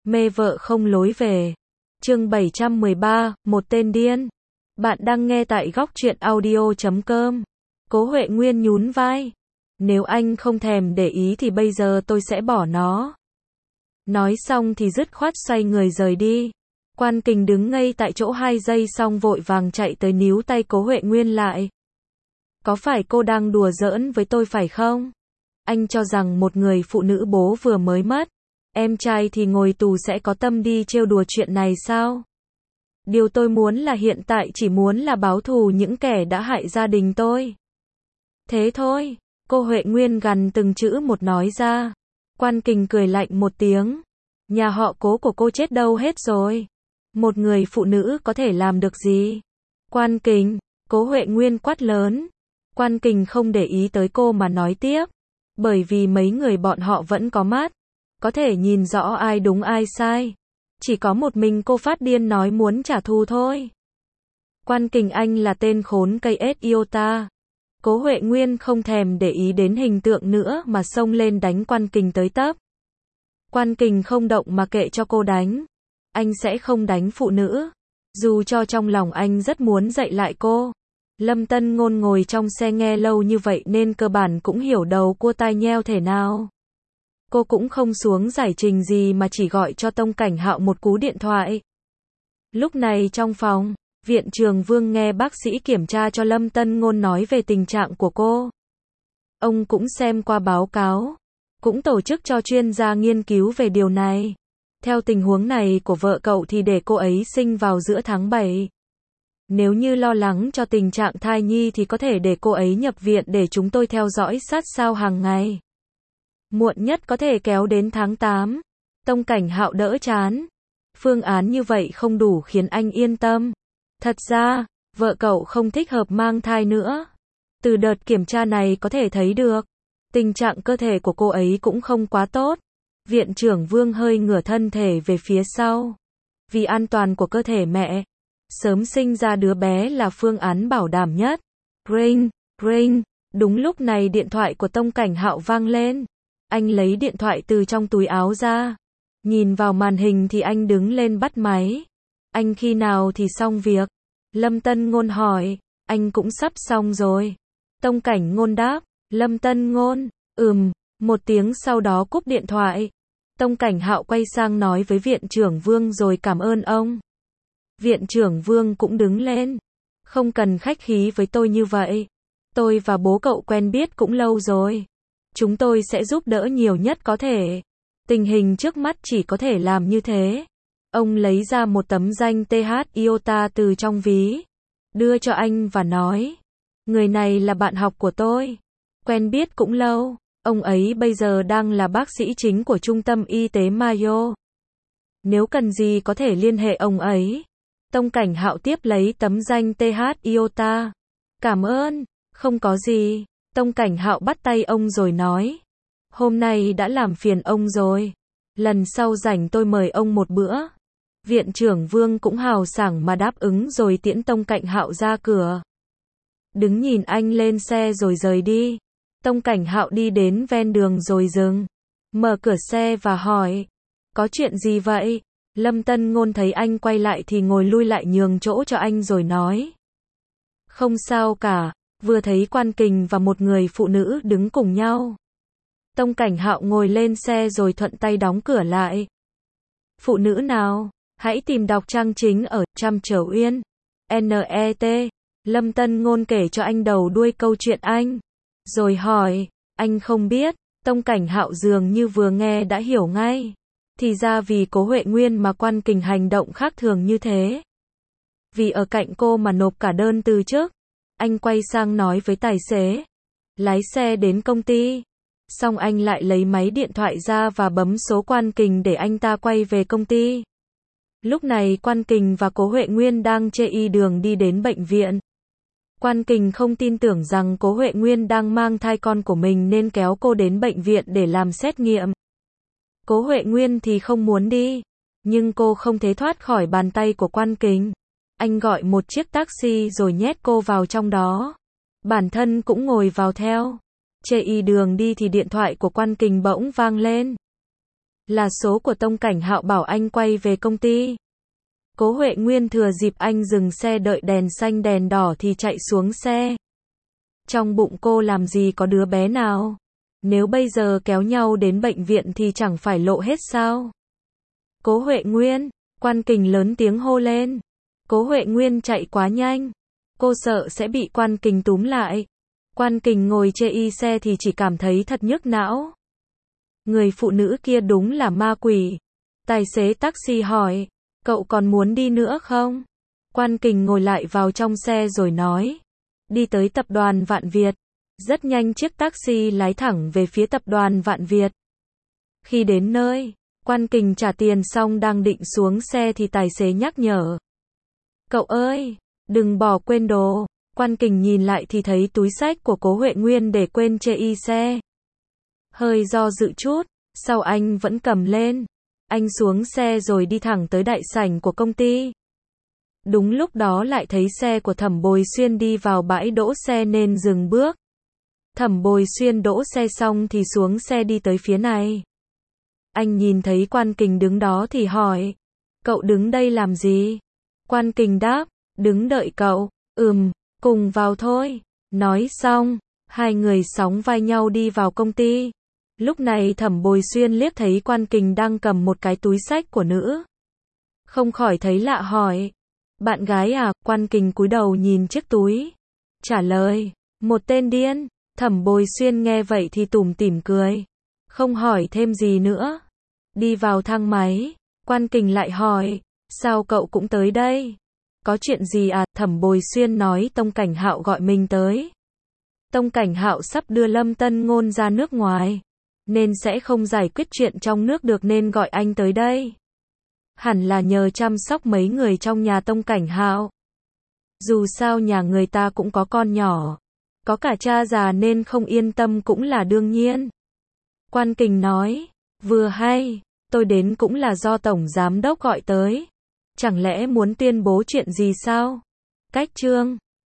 Mê vợ không lối về. Chương 713, một tên điên. Bạn đang nghe tại góc truyện audio.com. Cố Huệ Nguyên nhún vai. Nếu anh không thèm để ý thì bây giờ tôi sẽ bỏ nó. Nói xong thì dứt khoát xoay người rời đi. Quan Kình đứng ngây tại chỗ 2 giây xong vội vàng chạy tới níu tay Cố Huệ Nguyên lại. Có phải cô đang đùa giỡn với tôi phải không? Anh cho rằng một người phụ nữ bố vừa mới mất, em trai thì ngồi tù sẽ có tâm đi trêu đùa chuyện này sao? Điều tôi muốn là hiện tại chỉ muốn là báo thù những kẻ đã hại gia đình tôi. Thế thôi, cô Huệ Nguyên gằn từng chữ một nói ra. Quan Kình cười lạnh một tiếng. Nhà họ Cố của cô chết đâu hết rồi? Một người phụ nữ có thể làm được gì? Quan Kình, Cố Huệ Nguyên quát lớn. Quan Kình không để ý tới cô mà nói tiếp. Bởi vì mấy người bọn họ vẫn có mắt, có thể nhìn rõ ai đúng ai sai. Chỉ có một mình cô phát điên nói muốn trả thù thôi. Quan Kình anh là tên khốn cây ết iota. Cố Huệ Nguyên không thèm để ý đến hình tượng nữa mà xông lên đánh Quan Kình tới tấp. Quan Kình không động mà kệ cho cô đánh. Anh sẽ không đánh phụ nữ. Dù cho trong lòng anh rất muốn dạy lại cô. Lâm Tân Ngôn ngồi trong xe nghe lâu như vậy nên cơ bản cũng hiểu đầu cua tai nheo thể nào. Cô cũng không xuống giải trình gì mà chỉ gọi cho Tông Cảnh Hạo một cú điện thoại. Lúc này trong phòng, Viện Trường Vương nghe bác sĩ kiểm tra cho Lâm Tân Ngôn nói về tình trạng của cô. Ông cũng xem qua báo cáo, cũng tổ chức cho chuyên gia nghiên cứu về điều này. Theo tình huống này của vợ cậu thì để cô ấy sinh vào giữa tháng 7. Nếu như lo lắng cho tình trạng thai nhi thì có thể để cô ấy nhập viện để chúng tôi theo dõi sát sao hàng ngày. Muộn nhất có thể kéo đến tháng 8. Tông Cảnh Hạo đỡ chán. Phương án như vậy không đủ khiến anh yên tâm. Thật ra, vợ cậu không thích hợp mang thai nữa. Từ đợt kiểm tra này có thể thấy được, tình trạng cơ thể của cô ấy cũng không quá tốt. Viện trưởng Vương hơi ngửa thân thể về phía sau. Vì an toàn của cơ thể mẹ, sớm sinh ra đứa bé là phương án bảo đảm nhất. Ring, ring. Đúng lúc này điện thoại của Tông Cảnh Hạo vang lên. Anh lấy điện thoại từ trong túi áo ra. Nhìn vào màn hình thì anh đứng lên bắt máy. Anh khi nào thì xong việc? Lâm Tân Ngôn hỏi. Anh cũng sắp xong rồi. Tông Cảnh Ngôn đáp. Lâm Tân Ngôn, một tiếng sau đó cúp điện thoại. Tông Cảnh Hạo quay sang nói với Viện trưởng Vương rồi cảm ơn ông. Viện trưởng Vương cũng đứng lên. Không cần khách khí với tôi như vậy. Tôi và bố cậu quen biết cũng lâu rồi. Chúng tôi sẽ giúp đỡ nhiều nhất có thể. Tình hình trước mắt chỉ có thể làm như thế. Ông lấy ra một tấm danh TH iota từ trong ví. Đưa cho anh và nói. Người này là bạn học của tôi. Quen biết cũng lâu. Ông ấy bây giờ đang là bác sĩ chính của trung tâm y tế Mayo. Nếu cần gì có thể liên hệ ông ấy. Tông Cảnh Hạo tiếp lấy tấm danh TH iota. Cảm ơn, không có gì. Tông Cảnh Hạo bắt tay ông rồi nói. Hôm nay đã làm phiền ông rồi. Lần sau rảnh tôi mời ông một bữa. Viện trưởng Vương cũng hào sảng mà đáp ứng rồi tiễn Tông Cảnh Hạo ra cửa. Đứng nhìn anh lên xe rồi rời đi. Tông Cảnh Hạo đi đến ven đường rồi dừng. Mở cửa xe và hỏi. Có chuyện gì vậy? Lâm Tân Ngôn thấy anh quay lại thì ngồi lui lại nhường chỗ cho anh rồi nói. Không sao cả, vừa thấy Quan Kình và một người phụ nữ đứng cùng nhau. Tông Cảnh Hạo ngồi lên xe rồi thuận tay đóng cửa lại. Phụ nữ nào? Hãy tìm đọc trang chính ở Trăm Trở Uyên. NET. Lâm Tân Ngôn kể cho anh đầu đuôi câu chuyện anh. Rồi hỏi, anh không biết. Tông Cảnh Hạo dường như vừa nghe đã hiểu ngay. Thì ra vì Cố Huệ Nguyên mà Quan Kình hành động khác thường như thế. Vì ở cạnh cô mà nộp cả đơn từ chức. Anh quay sang nói với tài xế. Lái xe đến công ty. Xong anh lại lấy máy điện thoại ra và bấm số Quan Kình để anh ta quay về công ty. Lúc này Quan Kình và Cố Huệ Nguyên đang trên đường đi đến bệnh viện. Quan Kình không tin tưởng rằng Cố Huệ Nguyên đang mang thai con của mình nên kéo cô đến bệnh viện để làm xét nghiệm. Cố Huệ Nguyên thì không muốn đi, nhưng cô không thể thoát khỏi bàn tay của Quan Kình. Anh gọi một chiếc taxi rồi nhét cô vào trong đó. Bản thân cũng ngồi vào theo. Trên đường đi thì điện thoại của Quan Kình bỗng vang lên. Là số của Tông Cảnh Hạo bảo anh quay về công ty. Cố Huệ Nguyên thừa dịp anh dừng xe đợi đèn xanh đèn đỏ thì chạy xuống xe. Trong bụng cô làm gì có đứa bé nào. Nếu bây giờ kéo nhau đến bệnh viện thì chẳng phải lộ hết sao. Cố Huệ Nguyên, Quan Kình lớn tiếng hô lên. Cố Huệ Nguyên chạy quá nhanh. Cô sợ sẽ bị Quan Kình túm lại. Quan Kình ngồi chê y xe thì chỉ cảm thấy thật nhức não. Người phụ nữ kia đúng là ma quỷ. Tài xế taxi hỏi, cậu còn muốn đi nữa không? Quan Kình ngồi lại vào trong xe rồi nói, đi tới tập đoàn Vạn Việt. Rất nhanh chiếc taxi lái thẳng về phía tập đoàn Vạn Việt. Khi đến nơi, Quan Kình trả tiền xong đang định xuống xe thì tài xế nhắc nhở. Cậu ơi, đừng bỏ quên đồ. Quan Kình nhìn lại thì thấy túi xách của Cố Huệ Nguyên để quên chê y xe. Hơi do dự chút, sau anh vẫn cầm lên. Anh xuống xe rồi đi thẳng tới đại sảnh của công ty. Đúng lúc đó lại thấy xe của Thẩm Bồi Xuyên đi vào bãi đỗ xe nên dừng bước. Thẩm Bồi Xuyên đỗ xe xong thì xuống xe đi tới phía này. Anh nhìn thấy Quan Kình đứng đó thì hỏi, cậu đứng đây làm gì? Quan Kình đáp, đứng đợi cậu. Cùng vào thôi. Nói xong, hai người sóng vai nhau đi vào công ty. Lúc này Thẩm Bồi Xuyên liếc thấy Quan Kình đang cầm một cái túi xách của nữ. Không khỏi thấy lạ hỏi, bạn gái à? Quan Kình cúi đầu nhìn chiếc túi. Trả lời, một tên điên. Thẩm Bồi Xuyên nghe vậy thì tủm tỉm cười. Không hỏi thêm gì nữa. Đi vào thang máy, Quan Kình lại hỏi, sao cậu cũng tới đây? Có chuyện gì à? Thẩm Bồi Xuyên nói Tông Cảnh Hạo gọi mình tới. Tông Cảnh Hạo sắp đưa Lâm Tân Ngôn ra nước ngoài, nên sẽ không giải quyết chuyện trong nước được nên gọi anh tới đây. Hẳn là nhờ chăm sóc mấy người trong nhà Tông Cảnh Hạo. Dù sao nhà người ta cũng có con nhỏ, có cả cha già nên không yên tâm cũng là đương nhiên. Quan Kình nói, vừa hay, tôi đến cũng là do Tổng Giám Đốc gọi tới. Chẳng lẽ muốn tuyên bố chuyện gì sao? Cách chương